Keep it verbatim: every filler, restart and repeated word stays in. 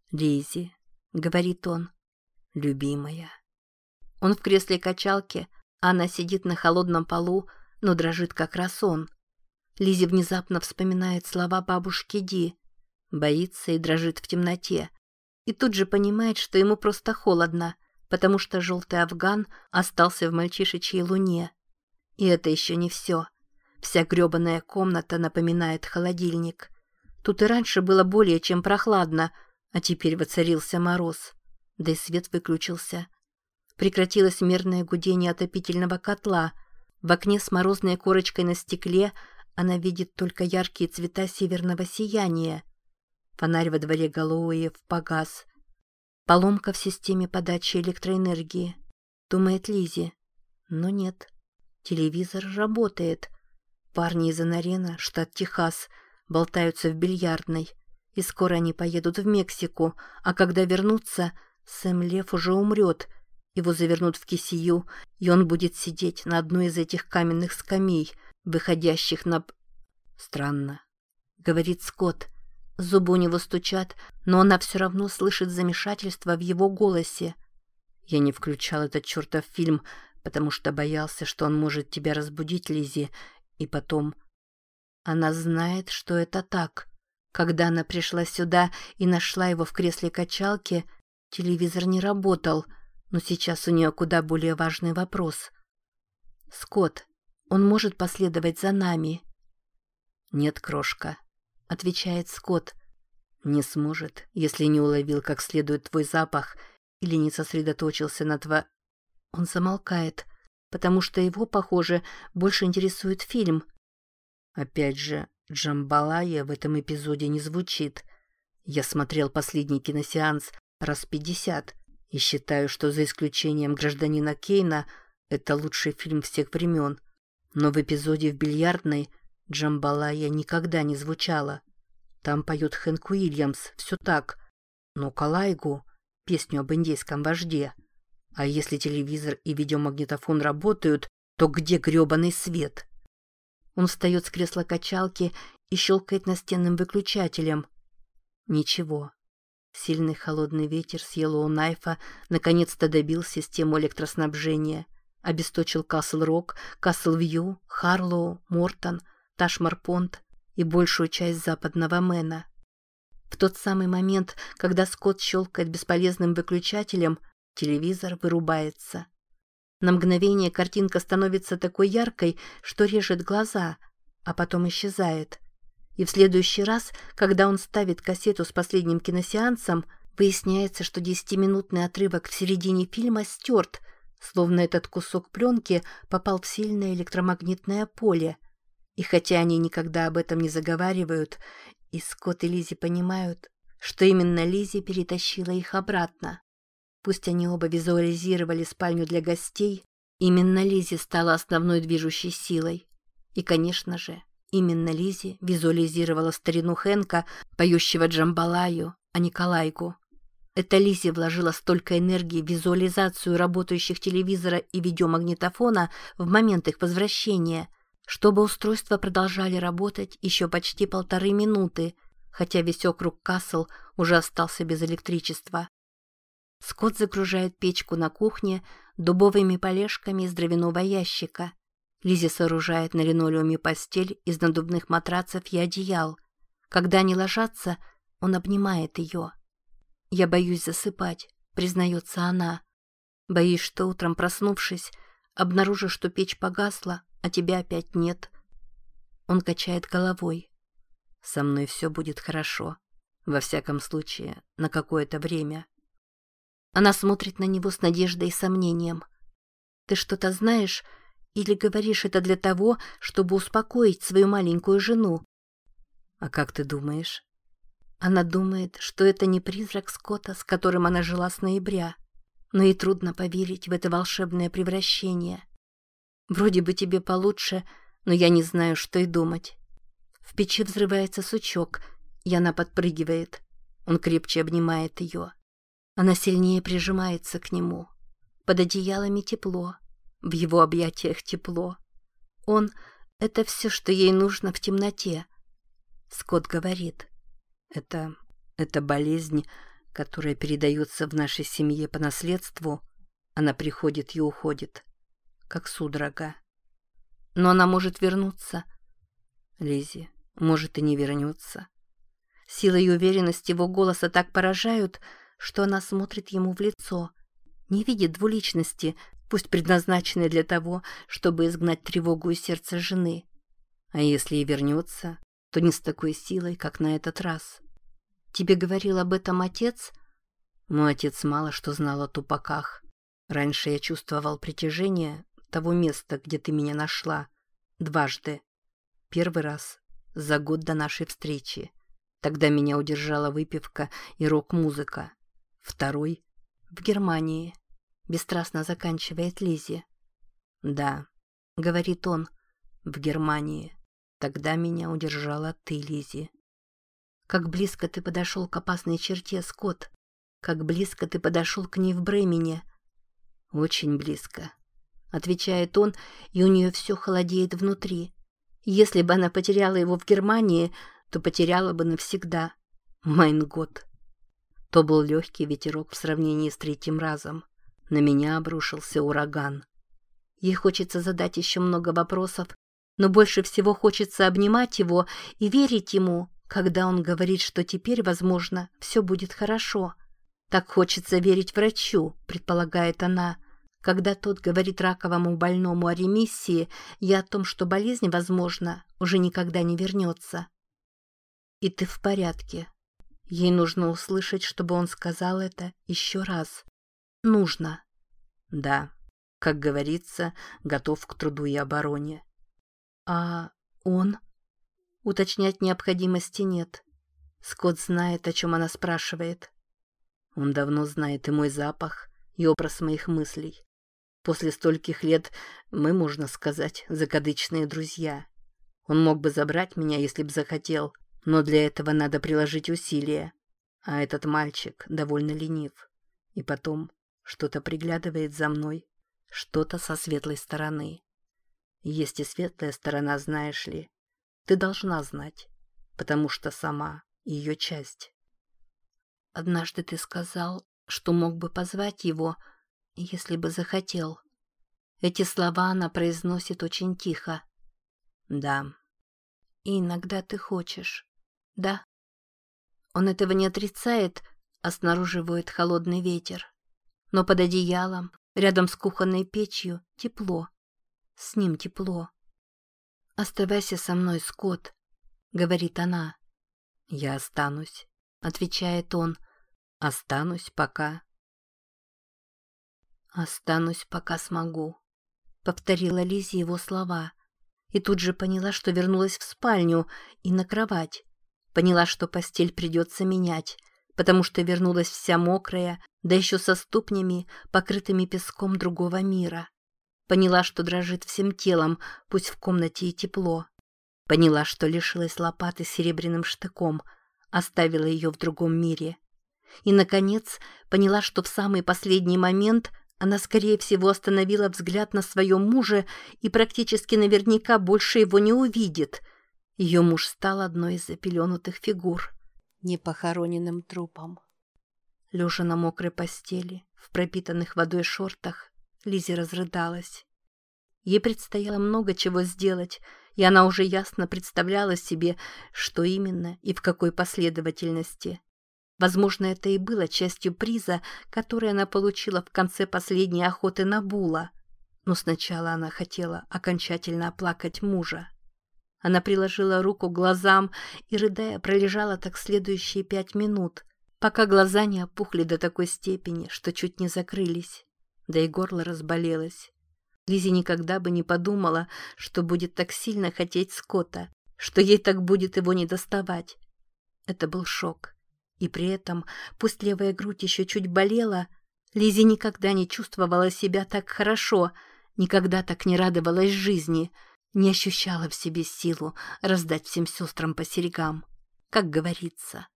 «Лиззи», — говорит он, — «любимая». Он в кресле качалки, а она сидит на холодном полу, но дрожит, как расон. Лиззи внезапно вспоминает слова бабушки Ди, боится и дрожит в темноте, и тут же понимает, что ему просто холодно, потому что желтый афган остался в мальчишечьей луне. И это еще не все. Вся гребаная комната напоминает холодильник. Тут и раньше было более чем прохладно, а теперь воцарился мороз. Да и свет выключился. Прекратилось мерное гудение отопительного котла. В окне с морозной корочкой на стекле она видит только яркие цвета северного сияния. Фонарь во дворе Галлоуэев погас. Поломка в системе подачи электроэнергии, думает Лиззи. Но нет. Телевизор работает. Парни из Анарена, штат Техас, болтаются в бильярдной. И скоро они поедут в Мексику, а когда вернутся, Сэм Лев уже умрет. Его завернут в кисию, и он будет сидеть на одной из этих каменных скамей, выходящих на... Странно, говорит Скотт. Зубы у него стучат, но она все равно слышит замешательство в его голосе. Я не включал этот чертов фильм, потому что боялся, что он может тебя разбудить, Лиззи, и потом... Она знает, что это так. Когда она пришла сюда и нашла его в кресле качалки, телевизор не работал, но сейчас у нее куда более важный вопрос. «Скотт, он может последовать за нами?» «Нет, крошка», — отвечает Скотт. «Не сможет, если не уловил как следует твой запах или не сосредоточился на тво...» Он замолкает, потому что его, похоже, больше интересует фильм. Опять же, джамбалая в этом эпизоде не звучит. Я смотрел последний киносеанс раз пятьдесят и считаю, что за исключением «Гражданина Кейна» это лучший фильм всех времен. Но в эпизоде в бильярдной джамбалая никогда не звучала. Там поет Хэнк Уильямс, все так. Но Калайгу, песню об индейском вожде. А если телевизор и видеомагнитофон работают, то где грёбаный свет? Он встает с кресла качалки и щелкает настенным выключателем. Ничего. Сильный холодный ветер с Йеллоу-Найфа наконец-то добил систему электроснабжения. Обесточил Касл-Рок, Касл-Вью, Харлоу, Мортон, Ташмар-Понт и большую часть западного Мэна. В тот самый момент, когда Скотт щелкает бесполезным выключателем, телевизор вырубается. На мгновение картинка становится такой яркой, что режет глаза, а потом исчезает. И в следующий раз, когда он ставит кассету с последним киносеансом, выясняется, что десятиминутный отрывок в середине фильма стерт, словно этот кусок пленки попал в сильное электромагнитное поле. И хотя они никогда об этом не заговаривают, и Скотт и Лиззи понимают, что именно Лиззи перетащила их обратно. Пусть они оба визуализировали спальню для гостей, именно Лиззи стала основной движущей силой. И, конечно же, именно Лиззи визуализировала старину Хэнка, поющего джамбалаю, а не Калайгу. Это Лиззи вложила столько энергии в визуализацию работающих телевизора и видеомагнитофона в момент их возвращения, чтобы устройства продолжали работать еще почти полторы минуты, хотя весь округ Касл уже остался без электричества. Скотт загружает печку на кухне дубовыми полежками из дровяного ящика. Лиззи сооружает на линолеуме постель из надувных матрацев и одеял. Когда они ложатся, он обнимает ее. «Я боюсь засыпать», — признается она. «Боюсь, что утром, проснувшись, обнаружу, что печь погасла, а тебя опять нет». Он качает головой. «Со мной все будет хорошо. Во всяком случае, на какое-то время». Она смотрит на него с надеждой и сомнением. «Ты что-то знаешь или говоришь это для того, чтобы успокоить свою маленькую жену?» «А как ты думаешь?» Она думает, что это не призрак Скотта, с которым она жила с ноября. Но ей трудно поверить в это волшебное превращение. «Вроде бы тебе получше, но я не знаю, что и думать». В печи взрывается сучок, и она подпрыгивает. Он крепче обнимает ее. Она сильнее прижимается к нему. Под одеялами тепло, в его объятиях тепло. Он — это все, что ей нужно в темноте. Скотт говорит: «Это... это болезнь, которая передается в нашей семье по наследству, она приходит и уходит, как судорога. Но она может вернуться. Лиззи, может и не вернется. Сила и уверенность его голоса так поражают, что она смотрит ему в лицо, не видит двуличности, пусть предназначенной для того, чтобы изгнать тревогу из сердца жены. А если и вернется, то не с такой силой, как на этот раз. Тебе говорил об этом отец? Мой отец мало что знал о тупаках. Раньше я чувствовал притяжение того места, где ты меня нашла. Дважды. Первый раз за год до нашей встречи. Тогда меня удержала выпивка и рок-музыка. Второй — в Германии. Бесстрастно заканчивает Лиззи. Да, говорит он, в Германии. Тогда меня удержала ты, Лиззи. Как близко ты подошел к опасной черте, Скотт. Как близко ты подошел к ней в Бремене. Очень близко, отвечает он, и у нее все холодеет внутри. Если бы она потеряла его в Германии, то потеряла бы навсегда. Майн год. То был легкий ветерок в сравнении с третьим разом. На меня обрушился ураган. Ей хочется задать еще много вопросов, но больше всего хочется обнимать его и верить ему, когда он говорит, что теперь, возможно, все будет хорошо. Так хочется верить врачу, предполагает она, когда тот говорит раковому больному о ремиссии и о том, что болезнь, возможно, уже никогда не вернется. И ты в порядке. Ей нужно услышать, чтобы он сказал это еще раз. Нужно. Да, как говорится, готов к труду и обороне. А он? Уточнять необходимости нет. Скотт знает, о чем она спрашивает. Он давно знает и мой запах, и образ моих мыслей. После стольких лет мы, можно сказать, закадычные друзья. Он мог бы забрать меня, если б захотел, но для этого надо приложить усилия. А этот мальчик довольно ленив. И потом что-то приглядывает за мной, что-то со светлой стороны. Есть и светлая сторона, знаешь ли. Ты должна знать, потому что сама ее часть. Однажды ты сказал, что мог бы позвать его, если бы захотел. Эти слова она произносит очень тихо. Да. И иногда ты хочешь. Да. Он этого не отрицает, а снаружи воет холодный ветер. Но под одеялом, рядом с кухонной печью, тепло. С ним тепло. «Оставайся со мной, Скотт», — говорит она. «Я останусь», — отвечает он. «Останусь пока». «Останусь, пока смогу», — повторила Лиззи его слова. И тут же поняла, что вернулась в спальню и на кровать. Поняла, что постель придется менять, потому что вернулась вся мокрая, да еще со ступнями, покрытыми песком другого мира. Поняла, что дрожит всем телом, пусть в комнате и тепло. Поняла, что лишилась лопаты с серебряным штыком, оставила ее в другом мире. И, наконец, поняла, что в самый последний момент она, скорее всего, остановила взгляд на своем муже и практически наверняка больше его не увидит. Ее муж стал одной из запеленутых фигур, непохороненным трупом. Лежа на мокрой постели, в пропитанных водой шортах, Лиззи разрыдалась. Ей предстояло много чего сделать, и она уже ясно представляла себе, что именно и в какой последовательности. Возможно, это и было частью приза, который она получила в конце последней охоты на Була. Но сначала она хотела окончательно оплакать мужа. Она приложила руку к глазам и, рыдая, пролежала так следующие пять минут, пока глаза не опухли до такой степени, что чуть не закрылись. Да и горло разболелось. Лиззи никогда бы не подумала, что будет так сильно хотеть Скотта, что ей так будет его недоставать. Это был шок. И при этом, пусть левая грудь еще чуть болела, Лиззи никогда не чувствовала себя так хорошо, никогда так не радовалась жизни, не ощущала в себе силу раздать всем сестрам по серьгам. Как говорится,